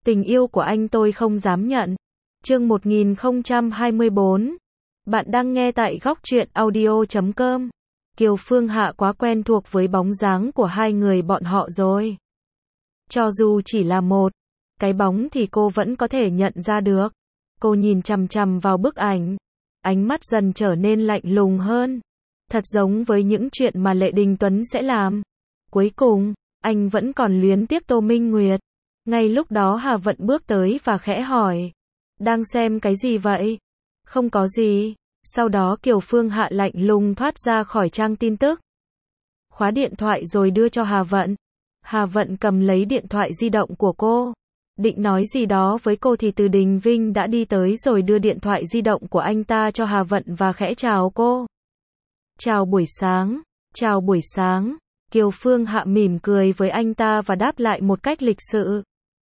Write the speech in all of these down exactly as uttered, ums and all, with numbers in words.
Tình yêu của anh tôi không dám nhận. Chương một nghìn không trăm hai mươi bốn. Bạn đang nghe tại góc truyện audio chấm com. Kiều Phương Hạ quá quen thuộc với bóng dáng của hai người bọn họ rồi. Cho dù chỉ là một cái bóng thì cô vẫn có thể nhận ra được. Cô nhìn chằm chằm vào bức ảnh. Ánh mắt dần trở nên lạnh lùng hơn. Thật giống với những chuyện mà Lệ Đình Tuấn sẽ làm. Cuối cùng, anh vẫn còn luyến tiếc Tô Minh Nguyệt. Ngay lúc đó Hà Vận bước tới và khẽ hỏi. Đang xem cái gì vậy? Không có gì. Sau đó Kiều Phương Hạ lạnh lùng thoát ra khỏi trang tin tức. Khóa điện thoại rồi đưa cho Hà Vận. Hà Vận cầm lấy điện thoại di động của cô. Định nói gì đó với cô thì Từ Đình Vinh đã đi tới rồi đưa điện thoại di động của anh ta cho Hà Vận và khẽ chào cô. Chào buổi sáng. Chào buổi sáng. Kiều Phương Hạ mỉm cười với anh ta và đáp lại một cách lịch sự.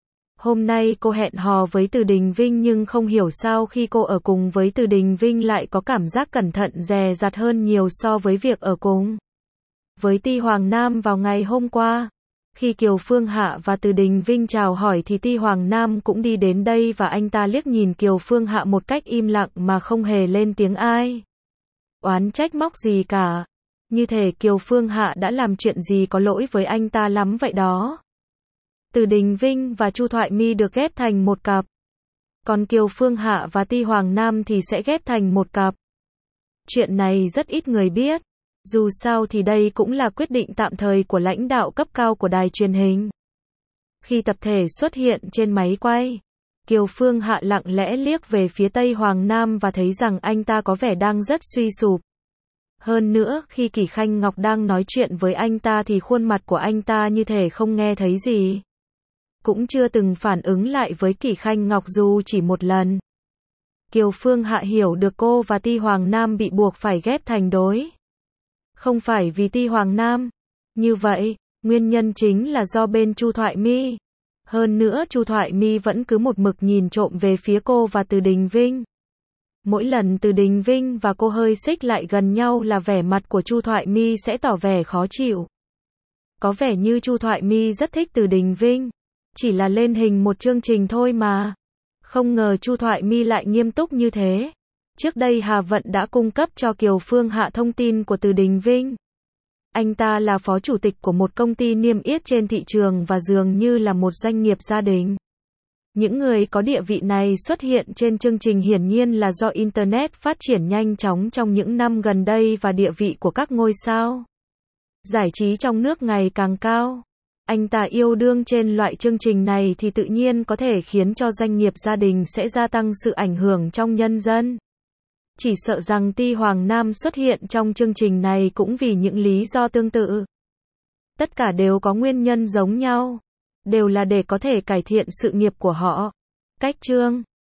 Hôm nay cô hẹn hò với Từ Đình Vinh nhưng không hiểu sao khi cô ở cùng với Từ Đình Vinh lại có cảm giác cẩn thận dè dặt hơn nhiều so với việc ở cùng với Ti Hoàng Nam vào ngày hôm qua. Khi Kiều Phương Hạ và Từ Đình Vinh chào hỏi thì Ti Hoàng Nam cũng đi đến đây và anh ta liếc nhìn Kiều Phương Hạ một cách im lặng mà không hề lên tiếng ai oán trách móc gì cả. Như thể Kiều Phương Hạ đã làm chuyện gì có lỗi với anh ta lắm vậy đó. Từ Đình Vinh và Chu Thoại My được ghép thành một cặp. Còn Kiều Phương Hạ và Ti Hoàng Nam thì sẽ ghép thành một cặp. Chuyện này rất ít người biết. Dù sao thì đây cũng là quyết định tạm thời của lãnh đạo cấp cao của đài truyền hình. Khi tập thể xuất hiện trên máy quay, Kiều Phương Hạ lặng lẽ liếc về phía Tây Hoàng Nam và thấy rằng anh ta có vẻ đang rất suy sụp. Hơn nữa, khi Kỷ Khanh Ngọc đang nói chuyện với anh ta thì khuôn mặt của anh ta như thể không nghe thấy gì. Cũng chưa từng phản ứng lại với Kỷ Khanh Ngọc dù chỉ một lần. Kiều Phương Hạ hiểu được cô và Ti Hoàng Nam bị buộc phải ghép thành đối. Không phải vì Ti Hoàng Nam. Như vậy, nguyên nhân chính là do bên Chu Thoại My. Hơn nữa Chu Thoại My vẫn cứ một mực nhìn trộm về phía cô và Từ Đình Vinh. Mỗi lần Từ Đình Vinh và cô hơi xích lại gần nhau là vẻ mặt của Chu Thoại My sẽ tỏ vẻ khó chịu. Có vẻ như Chu Thoại My rất thích Từ Đình Vinh. Chỉ là lên hình một chương trình thôi mà. Không ngờ Chu Thoại My lại nghiêm túc như thế. Trước đây Hà Vận đã cung cấp cho Kiều Phương Hạ thông tin của Từ Đình Vinh. Anh ta là phó chủ tịch của một công ty niêm yết trên thị trường và dường như là một doanh nghiệp gia đình. Những người có địa vị này xuất hiện trên chương trình hiển nhiên là do Internet phát triển nhanh chóng trong những năm gần đây và địa vị của các ngôi sao giải trí trong nước ngày càng cao. Anh ta yêu đương trên loại chương trình này thì tự nhiên có thể khiến cho doanh nghiệp gia đình sẽ gia tăng sự ảnh hưởng trong nhân dân. Chỉ sợ rằng Ti Hoàng Nam xuất hiện trong chương trình này cũng vì những lý do tương tự. Tất cả đều có nguyên nhân giống nhau. Đều là để có thể cải thiện sự nghiệp của họ. Cách chương